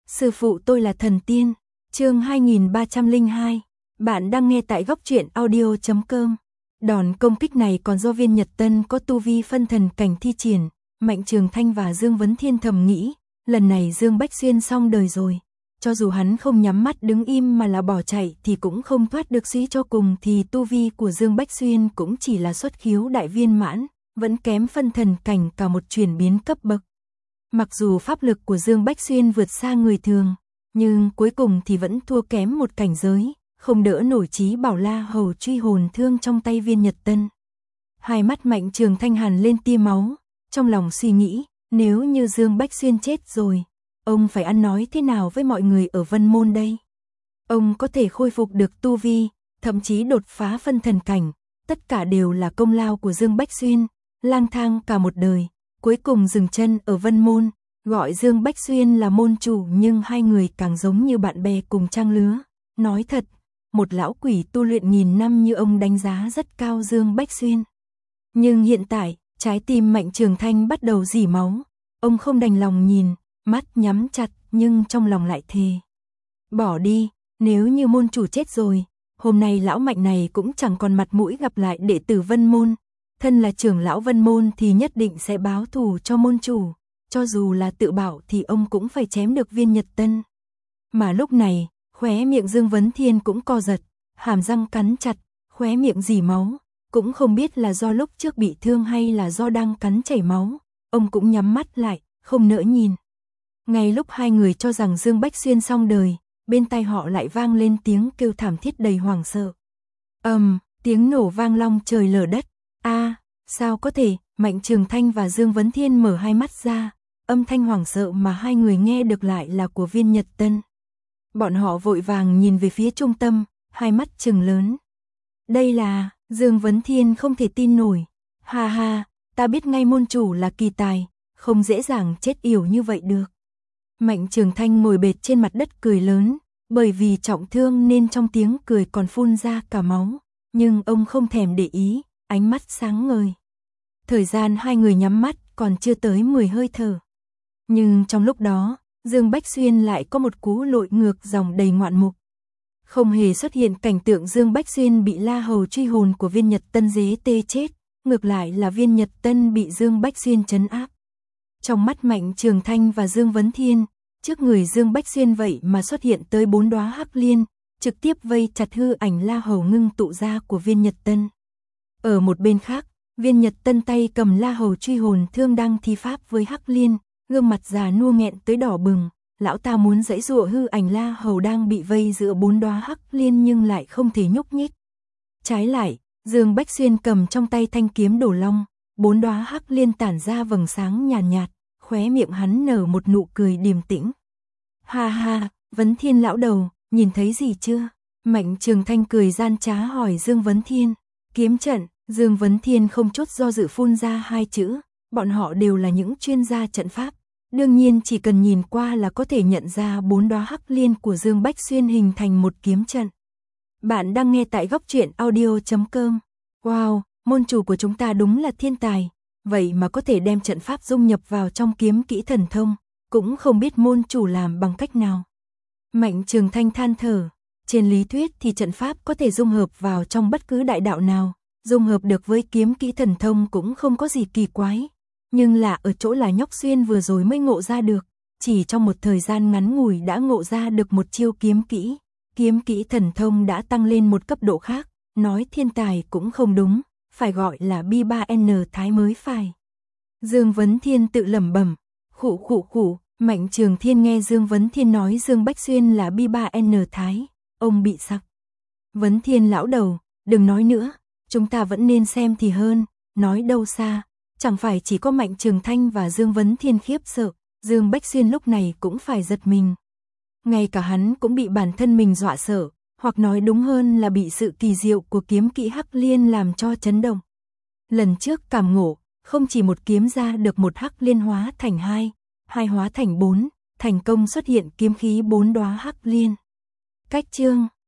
Sư phụ tôi là thần tiên. Chương 2302. Bạn đang nghe tại góc truyện audio.com. Đòn công kích này còn do Viên Nhật Tân có tu vi phân thần cảnh thi triển. Mạnh Trường Thanh và Dương Vấn Thiên thầm nghĩ, lần này Dương Bách Xuyên xong đời rồi. Cho dù hắn không nhắm mắt đứng im mà là bỏ chạy thì cũng không thoát được, suy cho cùng thì tu vi của Dương Bách Xuyên cũng chỉ là xuất khiếu đại viên mãn, vẫn kém phân thần cảnh cả một chuyển biến cấp bậc. Mặc dù pháp lực của Dương Bách Xuyên vượt xa người thường, nhưng cuối cùng thì vẫn thua kém một cảnh giới, không đỡ nổi Chí Bảo La Hầu truy hồn thương trong tay Viên Nhật Tân. Hai mắt Mạnh Trường Thanh hằn lên tia máu, trong lòng suy nghĩ, nếu như Dương Bách Xuyên chết rồi, ông phải ăn nói thế nào với mọi người ở Vân Môn đây? Ông có thể khôi phục được tu vi, thậm chí đột phá phân thần cảnh, tất cả đều là công lao của Dương Bách Xuyên, lang thang cả một đời, cuối cùng dừng chân ở Vân Môn, gọi Dương Bách Xuyên là môn chủ, nhưng hai người càng giống như bạn bè cùng trang lứa. Nói thật, một lão quỷ tu luyện nghìn năm như ông đánh giá rất cao Dương Bách Xuyên. Nhưng hiện tại, trái tim Mạnh Trường Thanh bắt đầu rỉ máu, ông không đành lòng nhìn, mắt nhắm chặt nhưng trong lòng lại thề. Bỏ đi, nếu như môn chủ chết rồi, hôm nay lão Mạnh này cũng chẳng còn mặt mũi gặp lại đệ tử Vân Môn. Thân là trưởng lão Vân Môn thì nhất định sẽ báo thù cho môn chủ, cho dù là tự bảo thì ông cũng phải chém được Viên Nhật Tân. Mà lúc này, khóe miệng Dương Vấn Thiên cũng co giật, hàm răng cắn chặt, khóe miệng rỉ máu, cũng không biết là do lúc trước bị thương hay là do đang cắn chảy máu, ông cũng nhắm mắt lại, không nỡ nhìn. Ngay lúc hai người cho rằng Dương Bách Xuyên xong đời, bên tai họ lại vang lên tiếng kêu thảm thiết đầy hoảng sợ. Tiếng nổ vang long trời lở đất. Sao có thể? Mạnh Trường Thanh và Dương Vấn Thiên mở hai mắt ra, âm thanh hoảng sợ mà hai người nghe được lại là của Viên Nhật Tân. Bọn họ vội vàng nhìn về phía trung tâm, hai mắt trừng lớn. Đây là... Dương Vấn Thiên không thể tin nổi. Ha ha, ta biết ngay môn chủ là kỳ tài, không dễ dàng chết yểu như vậy được. Mạnh Trường Thanh ngồi bệt trên mặt đất cười lớn, bởi vì trọng thương nên trong tiếng cười còn phun ra cả máu, nhưng ông không thèm để ý, ánh mắt sáng ngời. Thời gian hai người nhắm mắt còn chưa tới 10 hơi thở. Nhưng trong lúc đó, Dương Bách Xuyên lại có một cú lội ngược dòng đầy ngoạn mục. Không hề xuất hiện cảnh tượng Dương Bách Xuyên bị La Hầu truy hồn của Viên Nhật Tân dế tê chết, ngược lại là Viên Nhật Tân bị Dương Bách Xuyên trấn áp. Trong mắt Mạnh Trường Thanh và Dương Vấn Thiên, trước người Dương Bách Xuyên vậy mà xuất hiện tới 4 đóa hắc liên, trực tiếp vây chặt hư ảnh La Hầu ngưng tụ ra của Viên Nhật Tân. Ở một bên khác, Viên Nhật Tân tay cầm La Hầu truy hồn thương đang thi pháp với hắc liên, gương mặt già nua nghẹn tới đỏ bừng. Lão ta muốn giãy giụa hư ảnh La Hầu đang bị vây giữa 4 đóa hắc liên nhưng lại không thể nhúc nhích. Trái lại, Dương Bách Xuyên cầm trong tay thanh kiếm Đổ Long, 4 đóa hắc liên tản ra vầng sáng nhàn nhạt, khóe miệng hắn nở một nụ cười điềm tĩnh. Ha ha, Vấn Thiên lão đầu, nhìn thấy gì chưa? Mạnh Trường Thanh cười gian trá hỏi Dương Vấn Thiên. Kiếm trận. Dương Vấn Thiên không chút do dự phun ra hai chữ, bọn họ đều là những chuyên gia trận pháp. Đương nhiên chỉ cần nhìn qua là có thể nhận ra 4 đóa hắc liên của Dương Bách Xuyên hình thành một kiếm trận. Bạn đang nghe tại góc truyện audio.com. Wow, môn chủ của chúng ta đúng là thiên tài, vậy mà có thể đem trận pháp dung nhập vào trong kiếm kỹ thần thông, cũng không biết môn chủ làm bằng cách nào. Mạnh Trường Thanh than thở, trên lý thuyết thì trận pháp có thể dung hợp vào trong bất cứ đại đạo nào, dung hợp được với kiếm kỹ thần thông cũng không có gì kỳ quái. Nhưng là ở chỗ là nhóc Xuyên vừa rồi mới ngộ ra được, chỉ trong một thời gian ngắn ngủi đã ngộ ra được một chiêu kiếm kỹ thần thông đã tăng lên một cấp độ khác, nói thiên tài cũng không đúng, phải gọi là bi3N thái mới phải. Dương Vấn Thiên tự lẩm bẩm, khụ. Mạnh Trường Thiên nghe Dương Vấn Thiên nói Dương Bách Xuyên là bi3N thái, ông bị sặc. Vấn Thiên lão đầu, đừng nói nữa, chúng ta vẫn nên xem thì hơn, nói đâu xa. Chẳng phải chỉ có Mạnh Trường Thanh và Dương Vấn Thiên khiếp sợ, Dương Bách Xuyên lúc này cũng phải giật mình. Ngay cả hắn cũng bị bản thân mình dọa sợ, hoặc nói đúng hơn là bị sự kỳ diệu của kiếm kỹ hắc liên làm cho chấn động. Lần trước cảm ngộ, không chỉ một kiếm ra được một hắc liên hóa thành hai hóa thành 4, thành công xuất hiện kiếm khí 4 đóa hắc liên. Cách chương